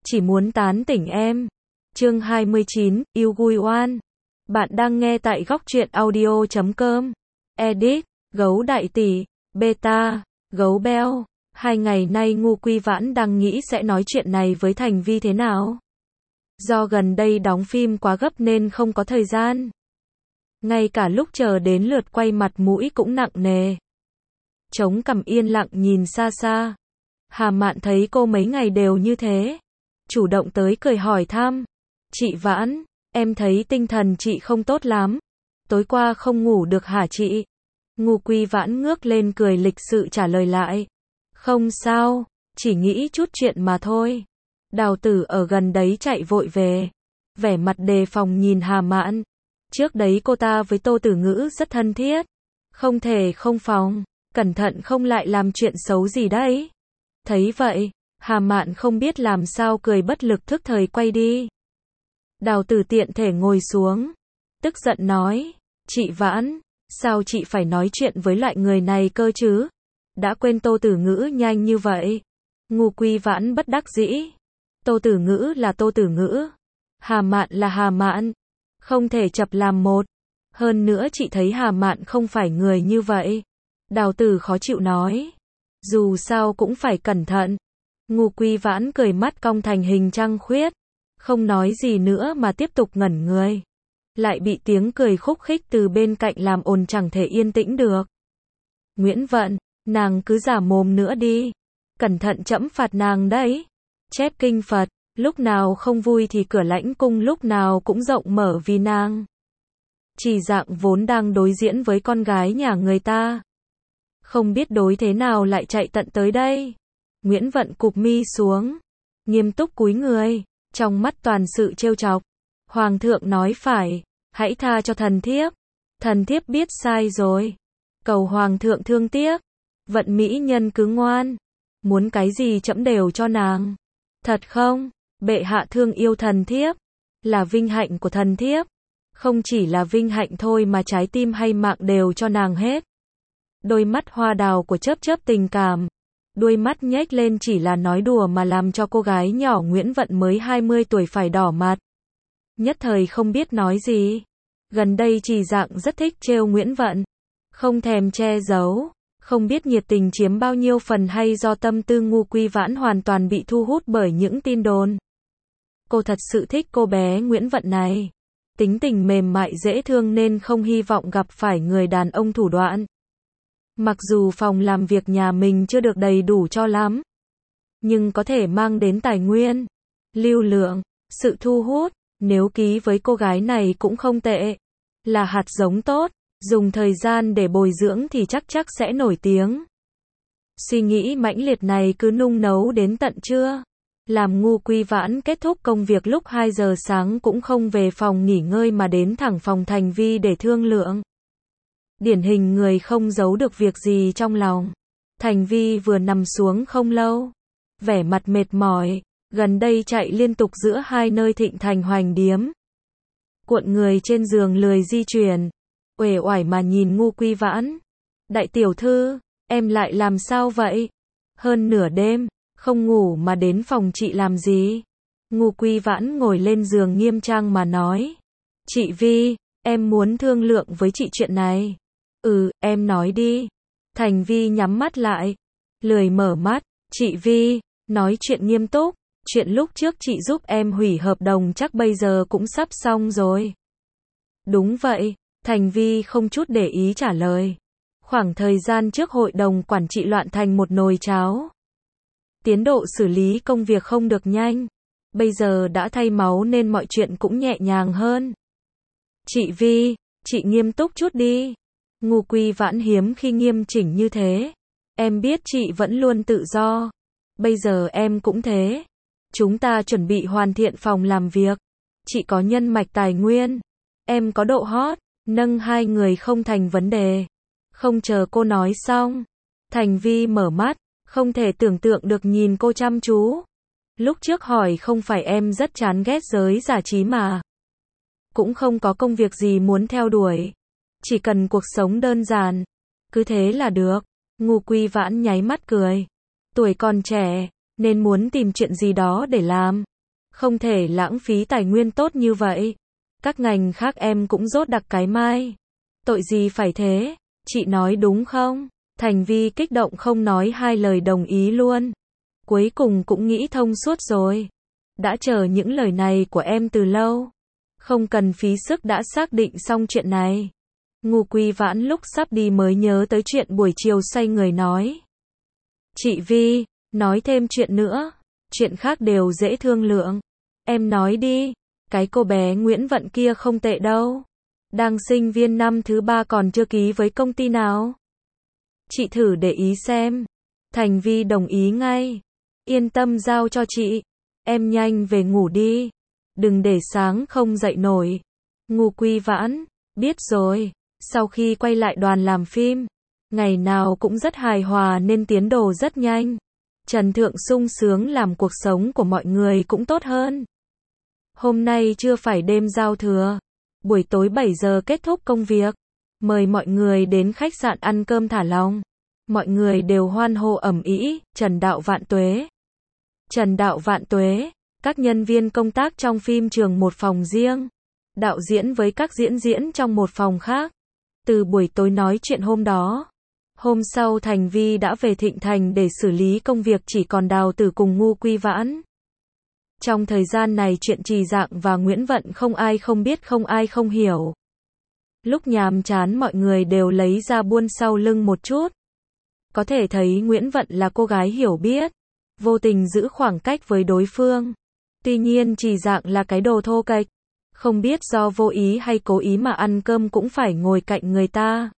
chỉ muốn tán tỉnh em. Chương 29, yêu Gui Oan. Bạn đang nghe tại góc truyện audio.com. Edit, gấu đại tỷ, beta, gấu beo. 2 ngày nay Ngô Quy Vãn đang nghĩ sẽ nói chuyện này với Thành Vi thế nào. Do gần đây đóng phim quá gấp nên không có thời gian. Ngay cả lúc chờ đến lượt quay mặt mũi cũng nặng nề. Chống cằm yên lặng nhìn xa xa. Hà Mạn thấy cô mấy ngày đều như thế. Chủ động tới cười hỏi thăm. Chị Vãn, em thấy tinh thần chị không tốt lắm. Tối qua không ngủ được hả chị? Ngô Quy Vãn ngước lên cười lịch sự trả lời lại. Không sao, chỉ nghĩ chút chuyện mà thôi. Đào Tử ở gần đấy chạy vội về. Vẻ mặt đề phòng nhìn Hà Mạn. Trước đấy cô ta với Tô Tử Ngữ rất thân thiết. Không thể không phòng, cẩn thận không lại làm chuyện xấu gì đấy. Thấy vậy, Hà Mạn không biết làm sao cười bất lực thức thời quay đi. Đào Tử tiện thể ngồi xuống. Tức giận nói, chị Vãn, sao chị phải nói chuyện với loại người này cơ chứ? Đã quên Tô Tử Ngữ nhanh như vậy. Ngô Quy Vãn bất đắc dĩ. Tô Tử Ngữ là Tô Tử Ngữ. Hà Mạn là Hà Mạn. Không thể chập làm một. Hơn nữa chị thấy Hà Mạn không phải người như vậy. Đào Tử khó chịu nói. Dù sao cũng phải cẩn thận. Ngô Quy Vãn cười mắt cong thành hình trăng khuyết. Không nói gì nữa mà tiếp tục ngẩn người. Lại bị tiếng cười khúc khích từ bên cạnh làm ồn chẳng thể yên tĩnh được. Nguyễn Vận, nàng cứ giả mồm nữa đi. Cẩn thận trẫm phạt nàng đấy. Chép kinh Phật, lúc nào không vui thì cửa lãnh cung lúc nào cũng rộng mở vì nàng. Chỉ Dạng vốn đang đối diễn với con gái nhà người ta. Không biết đối thế nào lại chạy tận tới đây. Nguyễn Vận cụp mi xuống. Nghiêm túc cúi người. Trong mắt toàn sự trêu chọc. Hoàng thượng nói phải. Hãy tha cho thần thiếp. Thần thiếp biết sai rồi. Cầu Hoàng thượng thương tiếc. Vận mỹ nhân cứ ngoan. Muốn cái gì trẫm đều cho nàng. Thật không? Bệ hạ thương yêu thần thiếp. Là vinh hạnh của thần thiếp. Không chỉ là vinh hạnh thôi mà trái tim hay mạng đều cho nàng hết. Đôi mắt hoa đào của chớp chớp tình cảm. Đuôi mắt nhếch lên chỉ là nói đùa mà làm cho cô gái nhỏ Nguyễn Vận mới 20 tuổi phải đỏ mặt. Nhất thời không biết nói gì. Gần đây Chỉ Dạng rất thích trêu Nguyễn Vận. Không thèm che giấu. Không biết nhiệt tình chiếm bao nhiêu phần hay do tâm tư Ngô Quy Vãn hoàn toàn bị thu hút bởi những tin đồn. Cô thật sự thích cô bé Nguyễn Vận này. Tính tình mềm mại dễ thương nên không hy vọng gặp phải người đàn ông thủ đoạn. Mặc dù phòng làm việc nhà mình chưa được đầy đủ cho lắm, nhưng có thể mang đến tài nguyên, lưu lượng, sự thu hút, nếu ký với cô gái này cũng không tệ. Là hạt giống tốt, dùng thời gian để bồi dưỡng thì chắc sẽ nổi tiếng. Suy nghĩ mãnh liệt này cứ nung nấu đến tận trưa. Làm Ngô Quy Vãn kết thúc công việc lúc 2 giờ sáng cũng không về phòng nghỉ ngơi mà đến thẳng phòng Thành Vi để thương lượng. Điển hình người không giấu được việc gì trong lòng. Thành Vi vừa nằm xuống không lâu. Vẻ mặt mệt mỏi, gần đây chạy liên tục giữa hai nơi Thịnh Thành Hoành Điếm. Cuộn người trên giường lười di chuyển. Uể oải mà nhìn Ngô Quy Vãn. Đại tiểu thư, em lại làm sao vậy? Hơn nửa đêm, không ngủ mà đến phòng chị làm gì? Ngô Quy Vãn ngồi lên giường nghiêm trang mà nói. Chị Vi, em muốn thương lượng với chị chuyện này. Em nói đi. Thành Vi nhắm mắt lại. Lười mở mắt. Chị Vi, nói chuyện nghiêm túc. Chuyện lúc trước chị giúp em hủy hợp đồng chắc bây giờ cũng sắp xong rồi. Đúng vậy. Thành Vi không chút để ý trả lời. Khoảng thời gian trước hội đồng quản trị loạn thành một nồi cháo. Tiến độ xử lý công việc không được nhanh. Bây giờ đã thay máu nên mọi chuyện cũng nhẹ nhàng hơn. Chị Vi, chị nghiêm túc chút đi. Ngô Quy Vãn hiếm khi nghiêm chỉnh như thế. Em biết chị vẫn luôn tự do. Bây giờ em cũng thế. Chúng ta chuẩn bị hoàn thiện phòng làm việc. Chị có nhân mạch tài nguyên. Em có độ hot. Nâng hai người không thành vấn đề. Không chờ cô nói xong. Thành Vi mở mắt. Không thể tưởng tượng được nhìn cô chăm chú. Lúc trước hỏi không phải em rất chán ghét giới giải trí mà. Cũng không có công việc gì muốn theo đuổi. Chỉ cần cuộc sống đơn giản. Cứ thế là được. Ngô Quy Vãn nháy mắt cười. Tuổi còn trẻ, nên muốn tìm chuyện gì đó để làm. Không thể lãng phí tài nguyên tốt như vậy. Các ngành khác em cũng dốt đặc cái mai. Tội gì phải thế, chị nói đúng không? Thành Vi kích động không nói hai lời đồng ý luôn. Cuối cùng cũng nghĩ thông suốt rồi. Đã chờ những lời này của em từ lâu. Không cần phí sức đã xác định xong chuyện này. Ngô Quy Vãn lúc sắp đi mới nhớ tới chuyện buổi chiều xoay người nói. Chị Vi, nói thêm chuyện nữa. Chuyện khác đều dễ thương lượng. Em nói đi. Cái cô bé Nguyễn Vận kia không tệ đâu. Đang sinh viên năm thứ 3 còn chưa ký với công ty nào. Chị thử để ý xem. Thành Vi đồng ý ngay. Yên tâm giao cho chị. Em nhanh về ngủ đi. Đừng để sáng không dậy nổi. Ngô Quy Vãn, biết rồi. Sau khi quay lại đoàn làm phim, ngày nào cũng rất hài hòa nên tiến độ rất nhanh. Trần Thượng sung sướng làm cuộc sống của mọi người cũng tốt hơn. Hôm nay chưa phải đêm giao thừa. Buổi tối 7 giờ kết thúc công việc. Mời mọi người đến khách sạn ăn cơm thả lỏng. Mọi người đều hoan hô ầm ĩ, Trần Đạo vạn tuế. Trần Đạo vạn tuế. Các nhân viên công tác trong phim trường một phòng riêng. Đạo diễn với các diễn diễn trong một phòng khác. Từ buổi tối nói chuyện hôm đó. Hôm sau Thành Vi đã về Thịnh Thành để xử lý công việc, chỉ còn Đào Tử cùng Ngô Quy Vãn. Trong thời gian này chuyện Trì Dạng và Nguyễn Vận không ai không biết, không ai không hiểu. Lúc nhàm chán mọi người đều lấy ra buôn sau lưng một chút. Có thể thấy Nguyễn Vận là cô gái hiểu biết, vô tình giữ khoảng cách với đối phương. Tuy nhiên Trì Dạng là cái đồ thô kệch, không biết do vô ý hay cố ý mà ăn cơm cũng phải ngồi cạnh người ta.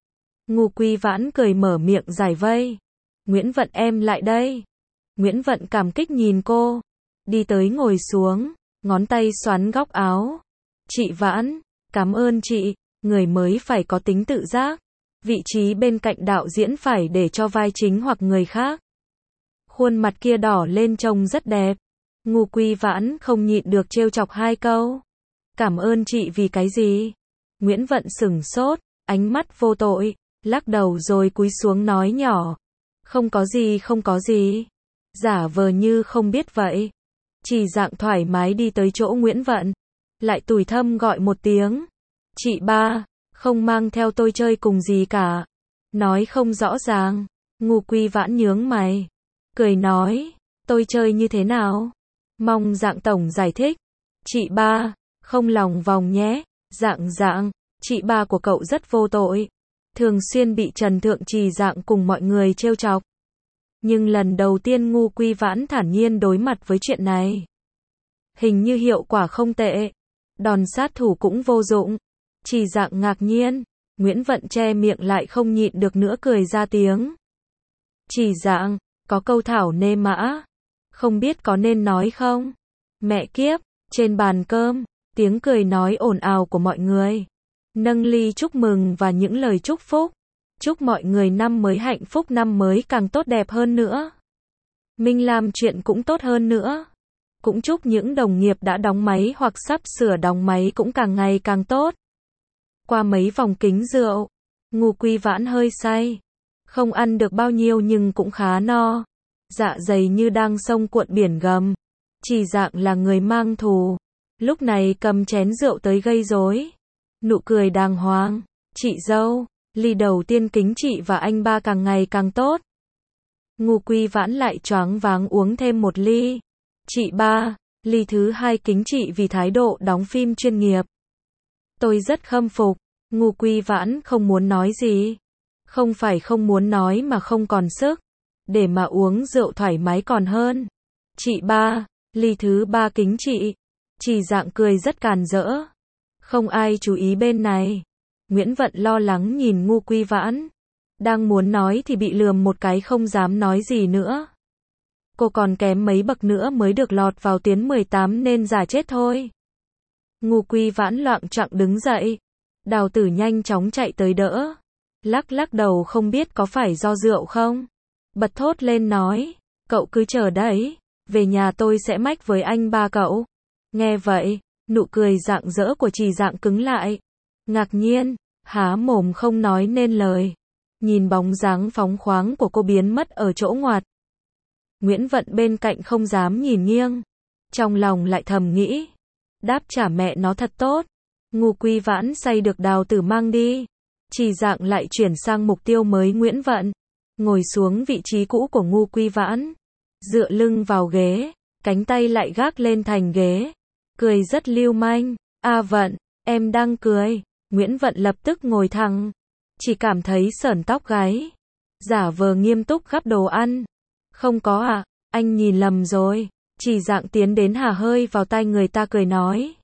Ngô Quy Vãn cười mở miệng giải vây. Nguyễn Vận em lại đây. Nguyễn Vận cảm kích nhìn cô. Đi tới ngồi xuống, ngón tay xoắn góc áo. Chị Vãn, cảm ơn chị, người mới phải có tính tự giác. Vị trí bên cạnh đạo diễn phải để cho vai chính hoặc người khác. Khuôn mặt kia đỏ lên trông rất đẹp. Ngô Quy Vãn không nhịn được trêu chọc hai câu. Cảm ơn chị vì cái gì? Nguyễn Vận sửng sốt, ánh mắt vô tội, lắc đầu rồi cúi xuống nói nhỏ. Không có gì, không có gì. Giả vờ như không biết vậy. Trì Dạng thoải mái đi tới chỗ Nguyễn Vận. Lại tủi thâm gọi một tiếng. Chị ba, không mang theo tôi chơi cùng gì cả. Nói không rõ ràng. Ngô Quy Vãn nhướng mày. Cười nói, tôi chơi như thế nào? Mong Dạng tổng giải thích. Chị ba, không lòng vòng nhé. Dạng, chị ba của cậu rất vô tội. Thường xuyên bị Trần Thượng Trì Dạng cùng mọi người trêu chọc. Nhưng lần đầu tiên Ngô Quy Vãn thản nhiên đối mặt với chuyện này. Hình như hiệu quả không tệ. Đòn sát thủ cũng vô dụng. Trì Dạng ngạc nhiên. Nguyễn Vận che miệng lại không nhịn được nữa cười ra tiếng. Trì Dạng, có câu thảo nê mã. Không biết có nên nói không? Mẹ kiếp, trên bàn cơm, tiếng cười nói ồn ào của mọi người. Nâng ly chúc mừng và những lời chúc phúc. Chúc mọi người năm mới hạnh phúc, năm mới càng tốt đẹp hơn nữa. Mình làm chuyện cũng tốt hơn nữa. Cũng chúc những đồng nghiệp đã đóng máy hoặc sắp sửa đóng máy cũng càng ngày càng tốt. Qua mấy vòng kính rượu, Ngô Quy Vãn hơi say. Không ăn được bao nhiêu nhưng cũng khá no. Dạ dày như đang sông cuộn biển gầm. Trì Dạng là người mang thù. Lúc này cầm chén rượu tới gây rối. Nụ cười đàng hoàng. Chị dâu, ly đầu tiên kính chị và anh ba càng ngày càng tốt. Ngô Quy Vãn lại choáng váng uống thêm một ly. Chị ba, ly thứ hai kính chị vì thái độ đóng phim chuyên nghiệp. Tôi rất khâm phục. Ngô Quy Vãn không muốn nói gì. Không phải không muốn nói mà không còn sức. Để mà uống rượu thoải mái còn hơn. Chị ba, ly thứ ba kính chị. Trì Dạng cười rất càn rỡ. Không ai chú ý bên này. Nguyễn Vận lo lắng nhìn Ngô Quy Vãn. Đang muốn nói thì bị lườm một cái không dám nói gì nữa. Cô còn kém mấy bậc nữa mới được lọt vào tuyến 18 nên giả chết thôi. Ngô Quy Vãn loạng choạng đứng dậy. Đào Tử nhanh chóng chạy tới đỡ. Lắc đầu không biết có phải do rượu không. Bật thốt lên nói. Cậu cứ chờ đấy. Về nhà tôi sẽ mách với anh ba cậu. Nghe vậy, nụ cười rạng rỡ của Trì Dạng cứng lại. Ngạc nhiên, há mồm không nói nên lời. Nhìn bóng dáng phóng khoáng của cô biến mất ở chỗ ngoặt. Nguyễn Vận bên cạnh không dám nhìn nghiêng. Trong lòng lại thầm nghĩ, đáp trả mẹ nó thật tốt. Ngô Quy Vãn say được Đào Tử mang đi. Trì Dạng lại chuyển sang mục tiêu mới Nguyễn Vận. Ngồi xuống vị trí cũ của Ngô Quy Vãn. Dựa lưng vào ghế, cánh tay lại gác lên thành ghế. Cười rất lưu manh. A Vận, em đang cười. Nguyễn Vận lập tức ngồi thẳng. Chỉ cảm thấy sởn tóc gáy. Giả vờ nghiêm túc gắp đồ ăn. Không có à, anh nhìn lầm rồi. Trì Dạng tiến đến hà hơi vào tai người ta cười nói.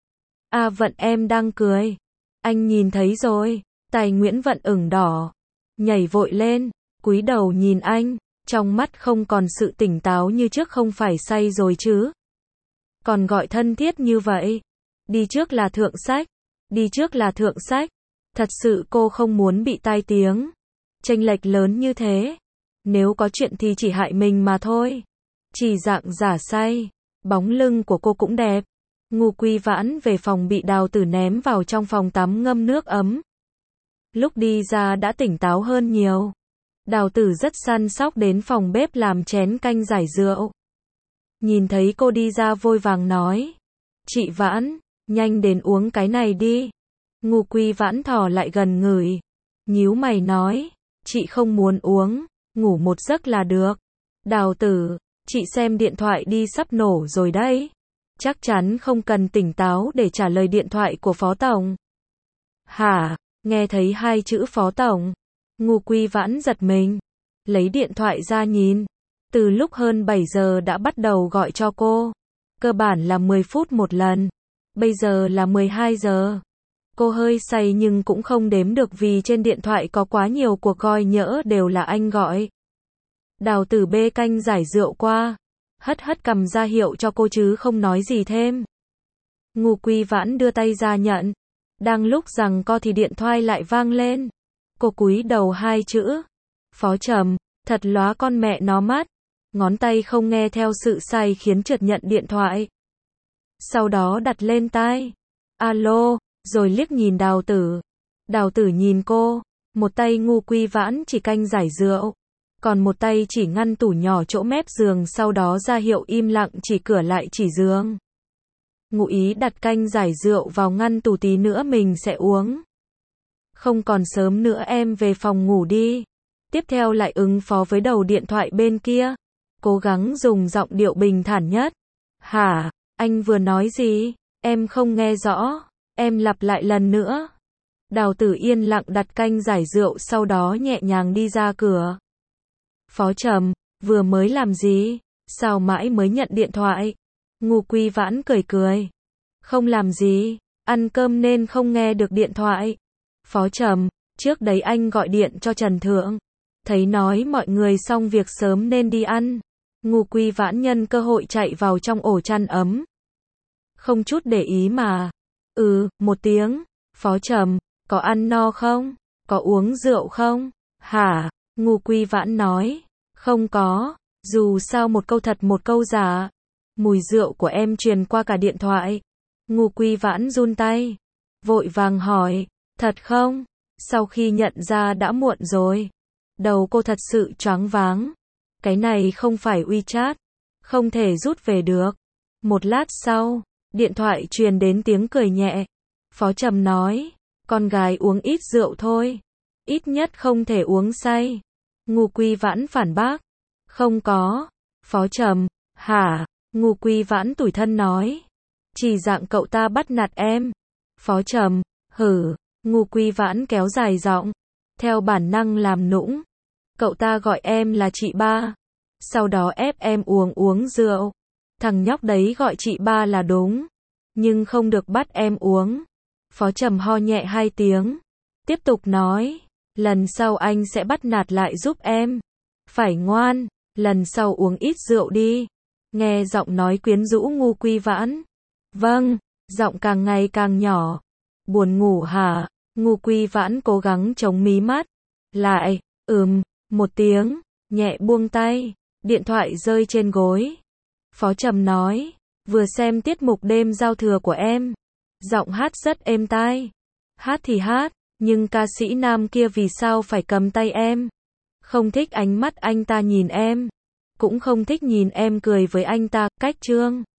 A Vận em đang cười. Anh nhìn thấy rồi. Tai Nguyễn Vận ửng đỏ. Nhảy vội lên, cúi đầu nhìn anh. Trong mắt không còn sự tỉnh táo như trước, không phải say rồi chứ. Còn gọi thân thiết như vậy. Đi trước là thượng sách. Đi trước là thượng sách. Thật sự cô không muốn bị tai tiếng. Chênh lệch lớn như thế. Nếu có chuyện thì chỉ hại mình mà thôi. Trì Dạng giả say. Bóng lưng của cô cũng đẹp. Ngô Quy Vãn về phòng bị Đào Tử ném vào trong phòng tắm ngâm nước ấm. Lúc đi ra đã tỉnh táo hơn nhiều. Đào Tử rất săn sóc đến phòng bếp làm chén canh giải rượu. Nhìn thấy cô đi ra vội vàng nói. Chị Vãn, nhanh đến uống cái này đi. Ngô Quy Vãn thò lại gần ngửi. Nhíu mày nói. Chị không muốn uống, ngủ một giấc là được. Đào Tử, chị xem điện thoại đi, sắp nổ rồi đấy. Chắc chắn không cần tỉnh táo để trả lời điện thoại của Phó Tổng. Hả? Nghe thấy hai chữ Phó Tổng. Ngô Quy Vãn giật mình. Lấy điện thoại ra nhìn. Từ lúc hơn 7 giờ đã bắt đầu gọi cho cô. Cơ bản là 10 phút một lần. Bây giờ là 12 giờ. Cô hơi say nhưng cũng không đếm được vì trên điện thoại có quá nhiều cuộc gọi nhỡ đều là anh gọi. Đào Tử bê canh giải rượu qua. Hất cằm ra hiệu cho cô chứ không nói gì thêm. Ngô Quy Vãn đưa tay ra nhận. Đang lúc giằng co thì điện thoại lại vang lên. Cô cúi đầu hai chữ. Phó Trầm, thật lóa con mẹ nó mắt. Ngón tay không nghe theo sự say khiến trượt nhận điện thoại. Sau đó đặt lên tai. Alo, rồi liếc nhìn Đào Tử. Đào Tử nhìn cô. Một tay Ngô Quy Vãn chỉ canh giải rượu. Còn một tay chỉ ngăn tủ nhỏ chỗ mép giường, sau đó ra hiệu im lặng chỉ cửa lại chỉ giường. Ngụ ý đặt canh giải rượu vào ngăn tủ, tí nữa mình sẽ uống. Không còn sớm nữa, em về phòng ngủ đi. Tiếp theo lại ứng phó với đầu điện thoại bên kia. Cố gắng dùng giọng điệu bình thản nhất. Hả, anh vừa nói gì? Em không nghe rõ. Em lặp lại lần nữa. Đào Tử yên lặng đặt canh giải rượu, sau đó nhẹ nhàng đi ra cửa. Phó Trầm, vừa mới làm gì? Sao mãi mới nhận điện thoại? Ngô Quy Vãn cười cười. Không làm gì, ăn cơm nên không nghe được điện thoại. Phó Trầm, trước đấy anh gọi điện cho Trần Thượng. Thấy nói mọi người xong việc sớm nên đi ăn. Ngô Quy Vãn nhân cơ hội chạy vào trong ổ chăn ấm. Không chút để ý mà. Một tiếng. Phó Trầm, có ăn no không? Có uống rượu không? Hả? Ngô Quy Vãn nói. Không có. Dù sao một câu thật một câu giả. Mùi rượu của em truyền qua cả điện thoại. Ngô Quy Vãn run tay. Vội vàng hỏi. Thật không? Sau khi nhận ra đã muộn rồi. Đầu cô thật sự choáng váng. Cái này không phải WeChat. Không thể rút về được. Một lát sau, điện thoại truyền đến tiếng cười nhẹ. Phó Trầm nói. Con gái uống ít rượu thôi. Ít nhất không thể uống say. Ngô Quy Vãn phản bác. Không có. Phó Trầm. Hả? Ngô Quy Vãn tủi thân nói. Chỉ dạng cậu ta bắt nạt em. Phó Trầm. Hử. Ngô Quy Vãn kéo dài giọng. Theo bản năng làm nũng. Cậu ta gọi em là chị ba. Sau đó ép em uống rượu. Thằng nhóc đấy gọi chị ba là đúng. Nhưng không được bắt em uống. Phó Trầm ho nhẹ 2 tiếng. Tiếp tục nói. Lần sau anh sẽ bắt nạt lại giúp em. Phải ngoan. Lần sau uống ít rượu đi. Nghe giọng nói quyến rũ Ngô Quy Vãn. Vâng. Giọng càng ngày càng nhỏ. Buồn ngủ hả? Ngô Quy Vãn cố gắng chống mí mắt. Lại. Một tiếng. Nhẹ buông tay. Điện thoại rơi trên gối. Phó Trầm nói. Vừa xem tiết mục đêm giao thừa của em. Giọng hát rất êm tai. Hát thì hát. Nhưng ca sĩ nam kia vì sao phải cầm tay em? Không thích ánh mắt anh ta nhìn em. Cũng không thích nhìn em cười với anh ta. Cách trương.